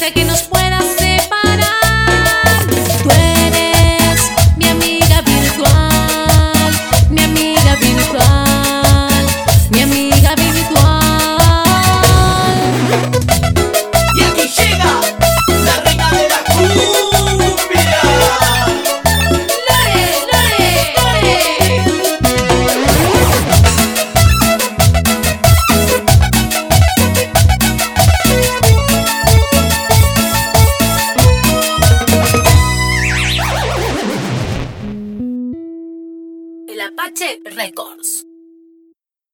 nada que nos pueda separar. Tú eres mi amiga virtual, mi amiga virtual, mi amiga virtual. Y aquí llega la reina de la cumbia. ¡Lore, Lore, Lore! El Apache Records.